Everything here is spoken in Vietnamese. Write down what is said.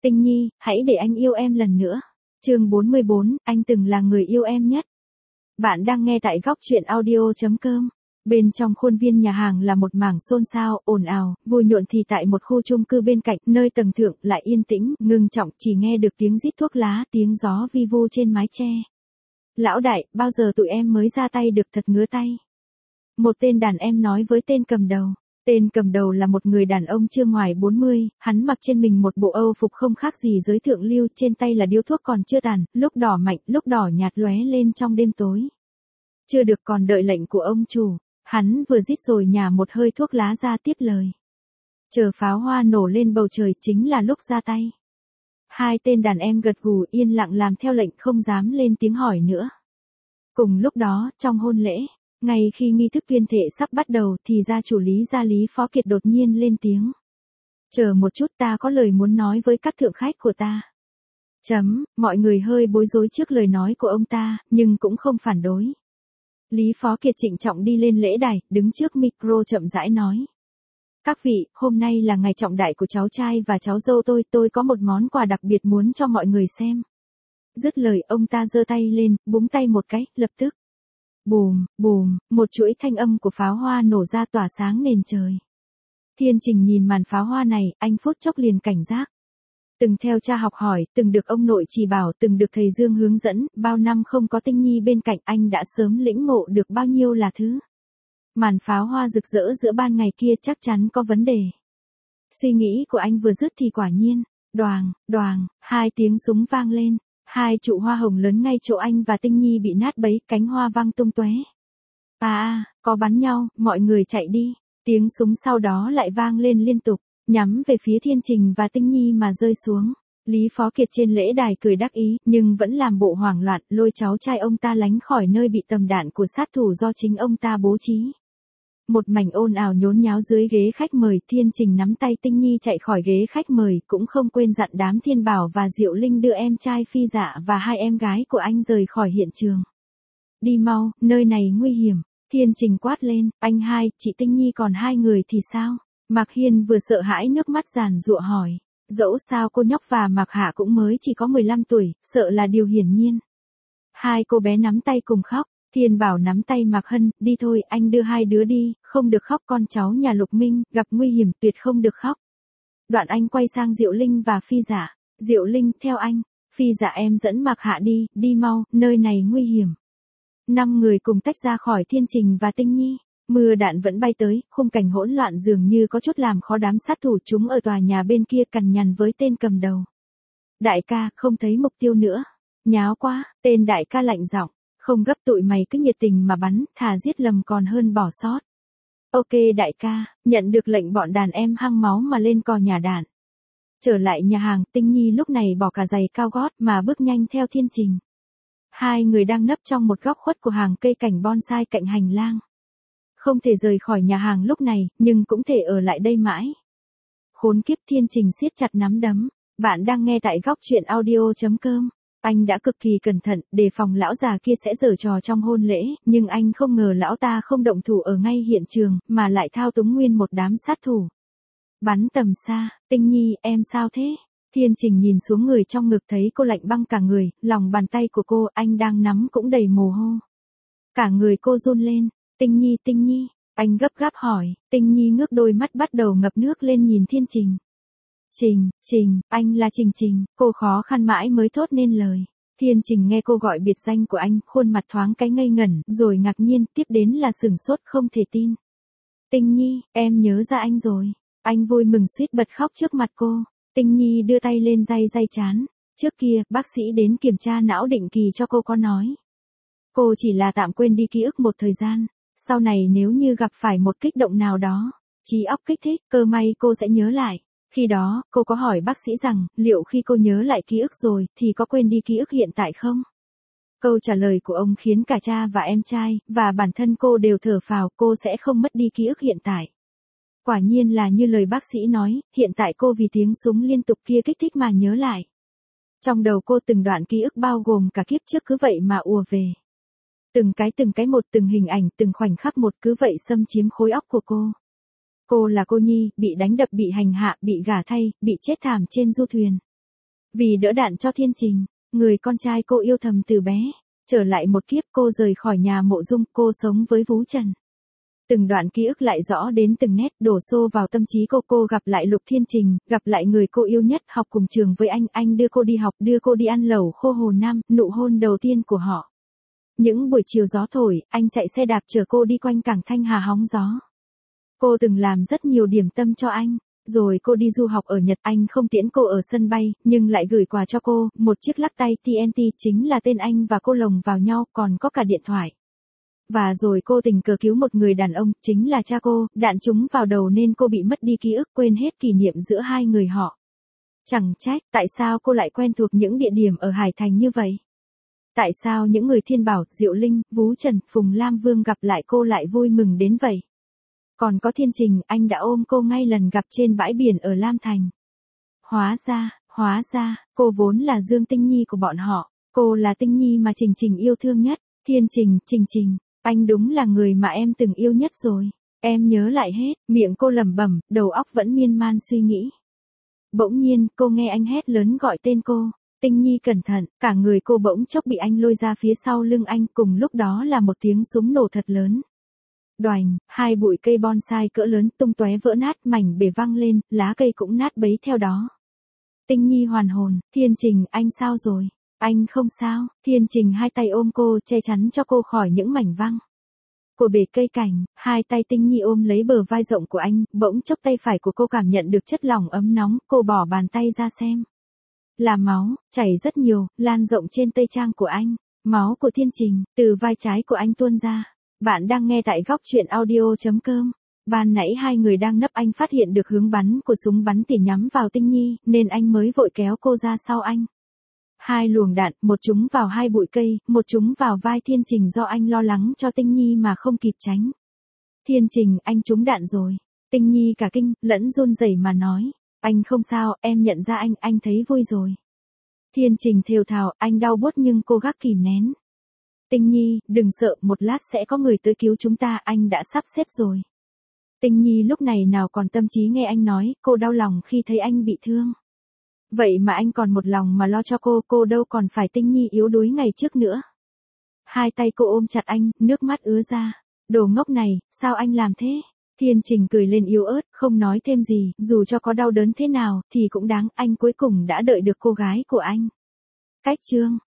Tinh Nhi, hãy để anh yêu em lần nữa. Chương 44, anh từng là người yêu em nhất. Bạn đang nghe tại góc truyện audio.com. Bên trong khuôn viên nhà hàng là một mảng xôn xao, ồn ào, vui nhộn thì tại một khu chung cư bên cạnh, nơi tầng thượng lại yên tĩnh, ngưng trọng, chỉ nghe được tiếng rít thuốc lá, tiếng gió vi vu trên mái che. Lão đại, bao giờ tụi em mới ra tay được, thật ngứa tay. Một tên đàn em nói với tên cầm đầu. Tên cầm đầu là một người đàn ông chưa ngoài 40, hắn mặc trên mình một bộ Âu phục không khác gì giới thượng lưu, trên tay là điếu thuốc còn chưa tàn, lúc đỏ mạnh, lúc đỏ nhạt lóe lên trong đêm tối. Chưa được còn đợi lệnh của ông chủ, hắn vừa rít rồi nhả một hơi thuốc lá ra tiếp lời. Chờ pháo hoa nổ lên bầu trời chính là lúc ra tay. Hai tên đàn em gật gù yên lặng làm theo lệnh, không dám lên tiếng hỏi nữa. Cùng lúc đó, trong hôn lễ, ngay khi nghi thức tuyên thệ sắp bắt đầu thì gia chủ Lý Phó Kiệt đột nhiên lên tiếng. Chờ một chút, ta có lời muốn nói với các thượng khách của ta. Mọi người hơi bối rối trước lời nói của ông ta, nhưng cũng không phản đối. Lý Phó Kiệt trịnh trọng đi lên lễ đài, đứng trước micro chậm rãi nói. Các vị, hôm nay là ngày trọng đại của cháu trai và cháu dâu tôi có một món quà đặc biệt muốn cho mọi người xem. Dứt lời ông ta giơ tay lên, búng tay một cái, lập tức. Bùm, bùm, một chuỗi thanh âm của pháo hoa nổ ra tỏa sáng nền trời. Thiên Trình nhìn màn pháo hoa này, anh phút chốc liền cảnh giác. Từng theo cha học hỏi, từng được ông nội chỉ bảo, từng được thầy Dương hướng dẫn, bao năm không có Tinh Nhi bên cạnh, anh đã sớm lĩnh ngộ được bao nhiêu là thứ. Màn pháo hoa rực rỡ giữa ban ngày kia chắc chắn có vấn đề. Suy nghĩ của anh vừa dứt thì quả nhiên, đoàng, đoàng, hai tiếng súng vang lên. Hai trụ hoa hồng lớn ngay chỗ anh và Tinh Nhi bị nát bấy, cánh hoa văng tung tóe. Có bắn nhau, mọi người chạy đi. Tiếng súng sau đó lại vang lên liên tục, nhắm về phía Thiên Trình và Tinh Nhi mà rơi xuống. Lý Phó Kiệt trên lễ đài cười đắc ý, nhưng vẫn làm bộ hoảng loạn, lôi cháu trai ông ta lánh khỏi nơi bị tầm đạn của sát thủ do chính ông ta bố trí. Một mảnh ồn ào nhốn nháo dưới ghế khách mời, Thiên Trình nắm tay Tinh Nhi chạy khỏi ghế khách mời, cũng không quên dặn đám Thiên Bảo và Diệu Linh đưa em trai Phi Dạ và hai em gái của anh rời khỏi hiện trường. Đi mau, nơi này nguy hiểm. Thiên Trình quát lên, anh hai, chị Tinh Nhi còn hai người thì sao? Mạc Hiên vừa sợ hãi nước mắt giàn giụa hỏi. Dẫu sao cô nhóc và Mạc Hạ cũng mới chỉ có 15 tuổi, sợ là điều hiển nhiên. Hai cô bé nắm tay cùng khóc. Thiên Bảo nắm tay Mạc Hân, đi thôi, anh đưa hai đứa đi, không được khóc, con cháu nhà Lục Minh, gặp nguy hiểm tuyệt không được khóc. Đoạn anh quay sang Diệu Linh và Phi Dạ. Diệu Linh, theo anh. Phi Dạ, em dẫn Mạc Hạ đi, đi mau, nơi này nguy hiểm. 5 người cùng tách ra khỏi Thiên Trình và Tinh Nhi. Mưa đạn vẫn bay tới, khung cảnh hỗn loạn dường như có chút làm khó đám sát thủ chúng ở tòa nhà bên kia cằn nhằn với tên cầm đầu. Đại ca, không thấy mục tiêu nữa. Nháo quá, tên đại ca lạnh giọng. Không gấp, tụi mày cứ nhiệt tình mà bắn, thà giết lầm còn hơn bỏ sót. Ok đại ca, nhận được lệnh bọn đàn em hăng máu mà lên cò nhà đạn. Trở lại nhà hàng, Tinh Nhi lúc này bỏ cả giày cao gót mà bước nhanh theo Thiên Trình. Hai người đang nấp trong một góc khuất của hàng cây cảnh bonsai cạnh hành lang. Không thể rời khỏi nhà hàng lúc này, nhưng cũng thể ở lại đây mãi. Khốn kiếp, Thiên Trình siết chặt nắm đấm. Bạn đang nghe tại góc truyện audio.com. Anh đã cực kỳ cẩn thận, đề phòng lão già kia sẽ giở trò trong hôn lễ, nhưng anh không ngờ lão ta không động thủ ở ngay hiện trường, mà lại thao túng nguyên một đám sát thủ. Bắn tầm xa, Tinh Nhi, em sao thế? Thiên Trình nhìn xuống người trong ngực thấy cô lạnh băng cả người, lòng bàn tay của cô anh đang nắm cũng đầy mồ hôi. Cả người cô run lên, Tinh Nhi, anh gấp gáp hỏi, Tinh Nhi ngước đôi mắt bắt đầu ngập nước lên nhìn Thiên Trình. Trình, anh là Trình, cô khó khăn mãi mới thốt nên lời. Thiên Trình nghe cô gọi biệt danh của anh, khuôn mặt thoáng cái ngây ngẩn, rồi ngạc nhiên, tiếp đến là sửng sốt không thể tin. Tinh Nhi, em nhớ ra anh rồi. Anh vui mừng suýt bật khóc trước mặt cô. Tinh Nhi đưa tay lên day trán. Trước kia, bác sĩ đến kiểm tra não định kỳ cho cô có nói. Cô chỉ là tạm quên đi ký ức một thời gian. Sau này nếu như gặp phải một kích động nào đó, trí óc kích thích, cơ may cô sẽ nhớ lại. Khi đó, cô có hỏi bác sĩ rằng, liệu khi cô nhớ lại ký ức rồi, thì có quên đi ký ức hiện tại không? Câu trả lời của ông khiến cả cha và em trai, và bản thân cô đều thở phào, cô sẽ không mất đi ký ức hiện tại. Quả nhiên là như lời bác sĩ nói, hiện tại cô vì tiếng súng liên tục kia kích thích mà nhớ lại. Trong đầu cô từng đoạn ký ức bao gồm cả kiếp trước cứ vậy mà ùa về. Từng cái một, từng hình ảnh, từng khoảnh khắc một cứ vậy xâm chiếm khối óc của cô. Cô là cô Nhi, bị đánh đập, bị hành hạ, bị gả thay, bị chết thảm trên du thuyền. Vì đỡ đạn cho Thiên Trình, người con trai cô yêu thầm từ bé. Trở lại một kiếp cô rời khỏi nhà Mộ Dung, cô sống với Vú Trần. Từng đoạn ký ức lại rõ đến từng nét đổ xô vào tâm trí cô gặp lại Lục Thiên Trình, gặp lại người cô yêu nhất, học cùng trường với anh đưa cô đi học, đưa cô đi ăn lẩu khô Hồ Nam, nụ hôn đầu tiên của họ. Những buổi chiều gió thổi, anh chạy xe đạp chở cô đi quanh cảng Thanh Hà hóng gió. Cô từng làm rất nhiều điểm tâm cho anh. Rồi cô đi du học ở Nhật, anh không tiễn cô ở sân bay, nhưng lại gửi quà cho cô, một chiếc lắc tay TNT chính là tên anh và cô lồng vào nhau, còn có cả điện thoại. Và rồi cô tình cờ cứu một người đàn ông, chính là cha cô, đạn trúng vào đầu nên cô bị mất đi ký ức, quên hết kỷ niệm giữa hai người họ. Chẳng trách, tại sao cô lại quen thuộc những địa điểm ở Hải Thành như vậy? Tại sao những người Thiên Bảo, Diệu Linh, Vú Trần, Phùng Lam Vương gặp lại cô lại vui mừng đến vậy? Còn có Thiên Trình, anh đã ôm cô ngay lần gặp trên bãi biển ở Lam Thành. Hóa ra, cô vốn là Dương Tinh Nhi của bọn họ. Cô là Tinh Nhi mà Trình Trình yêu thương nhất. Thiên Trình, Trình, anh đúng là người mà em từng yêu nhất rồi. Em nhớ lại hết, miệng cô lẩm bẩm, đầu óc vẫn miên man suy nghĩ. Bỗng nhiên, cô nghe anh hét lớn gọi tên cô. Tinh Nhi cẩn thận, cả người cô bỗng chốc bị anh lôi ra phía sau lưng anh, cùng lúc đó là một tiếng súng nổ thật lớn. Đoành, hai bụi cây bonsai cỡ lớn tung tóe vỡ nát, mảnh bể văng lên, lá cây cũng nát bấy theo đó. Tinh Nhi hoàn hồn, Thiên Trình, anh sao rồi? Anh không sao. Thiên Trình hai tay ôm cô, che chắn cho cô khỏi những mảnh văng của bể cây cảnh. Hai tay Tinh Nhi ôm lấy bờ vai rộng của anh, bỗng chốc tay phải của cô cảm nhận được chất lỏng ấm nóng, cô bỏ bàn tay ra xem. Là máu, chảy rất nhiều, lan rộng trên tây trang của anh. Máu của Thiên Trình, từ vai trái của anh tuôn ra. Bạn đang nghe tại góc truyện audio.com. Ban nãy hai người đang nấp, anh phát hiện được hướng bắn của súng bắn tỉa nhắm vào Tinh Nhi, nên anh mới vội kéo cô ra sau anh. Hai luồng đạn, một trúng vào hai bụi cây, một trúng vào vai Thiên Trình do anh lo lắng cho Tinh Nhi mà không kịp tránh. Thiên Trình, anh trúng đạn rồi. Tinh Nhi cả kinh, lẫn run rẩy mà nói. Anh không sao, em nhận ra anh thấy vui rồi. Thiên Trình thều thào, anh đau buốt nhưng cô gắng kìm nén. Tinh Nhi, đừng sợ, một lát sẽ có người tới cứu chúng ta, anh đã sắp xếp rồi. Tinh Nhi lúc này nào còn tâm trí nghe anh nói, cô đau lòng khi thấy anh bị thương. Vậy mà anh còn một lòng mà lo cho cô đâu còn phải Tinh Nhi yếu đuối ngày trước nữa. Hai tay cô ôm chặt anh, nước mắt ứa ra. Đồ ngốc này, sao anh làm thế? Thiên Trình cười lên yếu ớt, không nói thêm gì, dù cho có đau đớn thế nào, thì cũng đáng, anh cuối cùng đã đợi được cô gái của anh. Cách chương